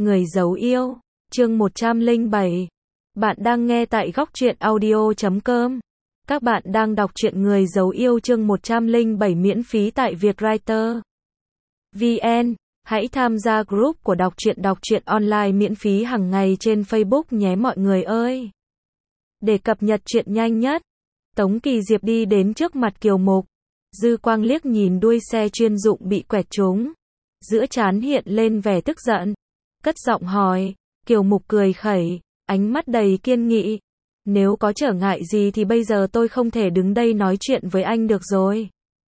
Người giấu yêu, chương 107. Bạn đang nghe tại góc truyện audio.com. Các bạn đang đọc truyện Người giấu yêu chương 107 miễn phí tại Vietwriter VN. Hãy tham gia group của đọc truyện online miễn phí hàng ngày trên Facebook nhé mọi người ơi. Để cập nhật truyện nhanh nhất, Tống Kỳ Diệp đi đến trước mặt Kiều Mục. Dư quang liếc nhìn đuôi xe chuyên dụng bị quẹt trúng. Giữa trán hiện lên vẻ tức giận. Cất giọng hỏi. Kiều Mục cười khẩy, ánh mắt đầy kiên nghị. Nếu có trở ngại gì thì bây giờ tôi không thể đứng đây nói chuyện với anh được rồi.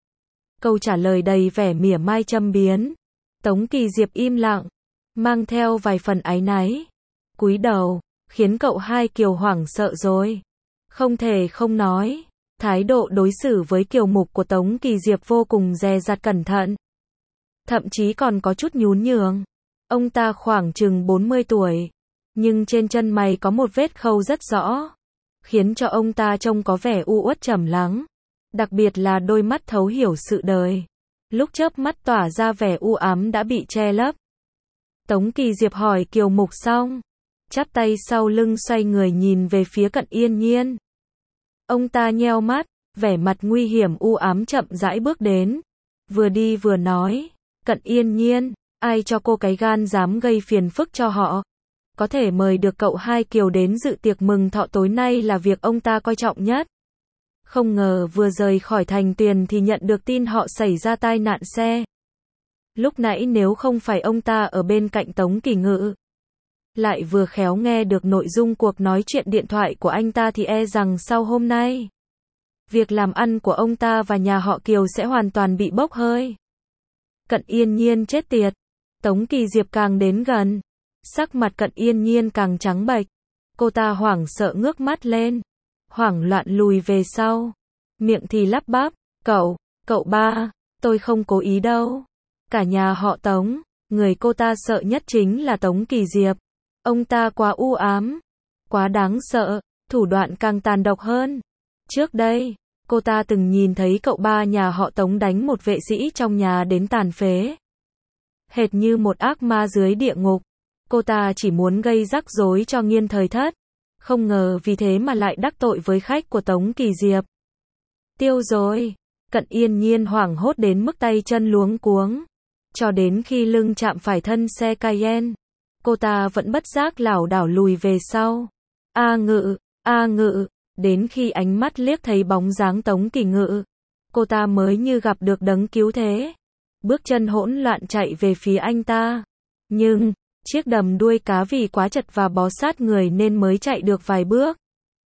Câu trả lời đầy vẻ mỉa mai châm biếm. Tống Kỳ Diệp im lặng, mang theo vài phần áy náy. Cúi đầu, khiến cậu hai Kiều hoảng sợ rồi. Không thể không nói, thái độ đối xử với Kiều Mục của Tống Kỳ Diệp vô cùng dè dặt cẩn thận. Thậm chí còn có chút nhún nhường. Ông ta khoảng chừng 40 tuổi, nhưng trên chân mày có một vết khâu rất rõ, khiến cho ông ta trông có vẻ u uất trầm lắng. Đặc biệt là đôi mắt thấu hiểu sự đời, lúc chớp mắt tỏa ra vẻ u ám đã bị che lấp. Tống Kỳ Diệp hỏi Kiều Mục xong, chắp tay sau lưng xoay người nhìn về phía Cận Yên Nhiên. Ông ta nheo mắt, vẻ mặt nguy hiểm u ám chậm rãi bước đến. Vừa đi vừa nói, Cận Yên Nhiên, ai cho cô cái gan dám gây phiền phức cho họ? Có thể mời được cậu hai Kiều đến dự tiệc mừng thọ tối nay là việc ông ta coi trọng nhất. Không ngờ vừa rời khỏi thành Tuyền thì nhận được tin họ xảy ra tai nạn xe. Lúc nãy nếu không phải ông ta ở bên cạnh Tống Kỳ Ngự, lại vừa khéo nghe được nội dung cuộc nói chuyện điện thoại của anh ta thì e rằng sau hôm nay, việc làm ăn của ông ta và nhà họ Kiều sẽ hoàn toàn bị bốc hơi. Cận Yên Nhiên chết tiệt. Tống Kỳ Diệp càng đến gần, sắc mặt Cận Yên Nhiên càng trắng bệch. Cô ta hoảng sợ ngước mắt lên, hoảng loạn lùi về sau, miệng thì lắp bắp, cậu ba, tôi không cố ý đâu. Cả nhà họ Tống, người cô ta sợ nhất chính là Tống Kỳ Diệp. Ông ta quá u ám, quá đáng sợ, thủ đoạn càng tàn độc hơn. Trước đây, cô ta từng nhìn thấy cậu ba nhà họ Tống đánh một vệ sĩ trong nhà đến tàn phế. Hệt như một ác ma dưới địa ngục. Cô ta chỉ muốn gây rắc rối cho Nghiên Thời Thất. Không ngờ vì thế mà lại đắc tội với khách của Tống Kỳ Diệp. Tiêu rồi. Cận Yên Nhiên hoảng hốt đến mức tay chân luống cuống. Cho đến khi lưng chạm phải thân xe Cayenne, cô ta vẫn bất giác lảo đảo lùi về sau. A Ngự. Đến khi ánh mắt liếc thấy bóng dáng Tống Kỳ Ngự, cô ta mới như gặp được đấng cứu thế. Bước chân hỗn loạn chạy về phía anh ta. Nhưng, chiếc đầm đuôi cá vì quá chật và bó sát người nên mới chạy được vài bước.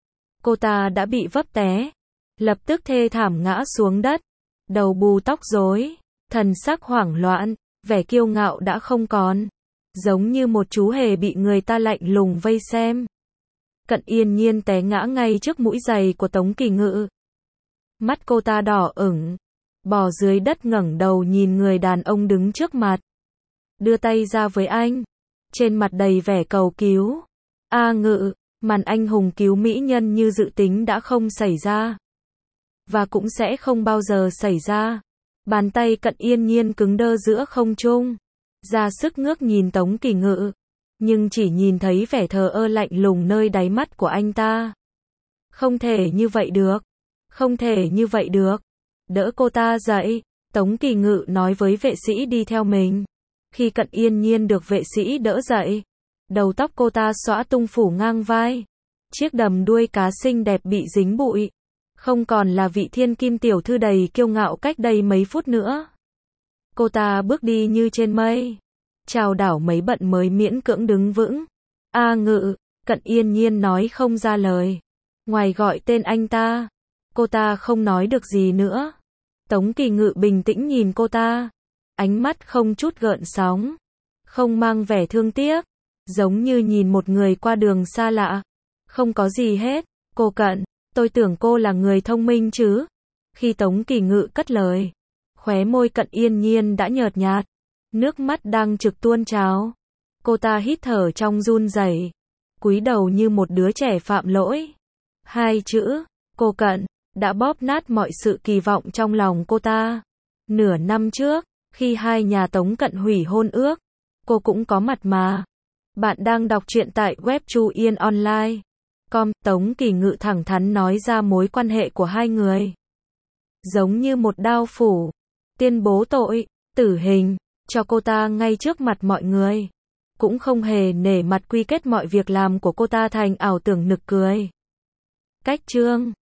Cô ta đã bị vấp té. Lập tức thê thảm ngã xuống đất. Đầu bù tóc rối. Thần sắc hoảng loạn. Vẻ kiêu ngạo đã không còn. Giống như một chú hề bị người ta lạnh lùng vây xem. Cận Yên Nhiên té ngã ngay trước mũi giày của Tống Kỳ Ngự. Mắt cô ta đỏ ửng, bò dưới đất ngẩng đầu nhìn người đàn ông đứng trước mặt. Đưa tay ra với anh, trên mặt đầy vẻ cầu cứu. A Ngự, màn anh hùng cứu mỹ nhân như dự tính đã không xảy ra. Và cũng sẽ không bao giờ xảy ra. Bàn tay Cận Yên Nhiên cứng đơ giữa không trung, ra sức ngước nhìn Tống Kỳ Ngự. Nhưng chỉ nhìn thấy vẻ thờ ơ lạnh lùng nơi đáy mắt của anh ta. Không thể như vậy được. Không thể như vậy được. Đỡ cô ta dậy. Tống Kỳ Ngự nói với vệ sĩ đi theo mình. Khi Cận Yên Nhiên được vệ sĩ đỡ dậy, đầu tóc cô ta xõa tung phủ ngang vai. Chiếc đầm đuôi cá xinh đẹp bị dính bụi. Không còn là vị thiên kim tiểu thư đầy kiêu ngạo cách đây mấy phút nữa. Cô ta bước đi như trên mây. Chào đảo mấy bận mới miễn cưỡng đứng vững. A Ngự, Cận Yên Nhiên nói không ra lời. Ngoài gọi tên anh ta, cô ta không nói được gì nữa. Tống Kỳ Ngự bình tĩnh nhìn cô ta. Ánh mắt không chút gợn sóng. Không mang vẻ thương tiếc. Giống như nhìn một người qua đường xa lạ. Không có gì hết. Cô Cận, tôi tưởng cô là người thông minh chứ. Khi Tống Kỳ Ngự cất lời, khóe môi Cận Yên Nhiên đã nhợt nhạt. Nước mắt đang trực tuôn trào. Cô ta hít thở trong run rẩy, cúi đầu như một đứa trẻ phạm lỗi. Hai chữ, cô Cận, đã bóp nát mọi sự kỳ vọng trong lòng cô ta. Nửa năm trước, khi hai nhà Tống Cận hủy hôn ước, cô cũng có mặt mà. Bạn đang đọc truyện tại web Chu Yên Online. Tống Kỳ Ngự thẳng thắn nói ra mối quan hệ của hai người. Giống như một đao phủ, tuyên bố tội, tử hình, cho cô ta ngay trước mặt mọi người. Cũng không hề nể mặt quy kết mọi việc làm của cô ta thành ảo tưởng nực cười. Cách chương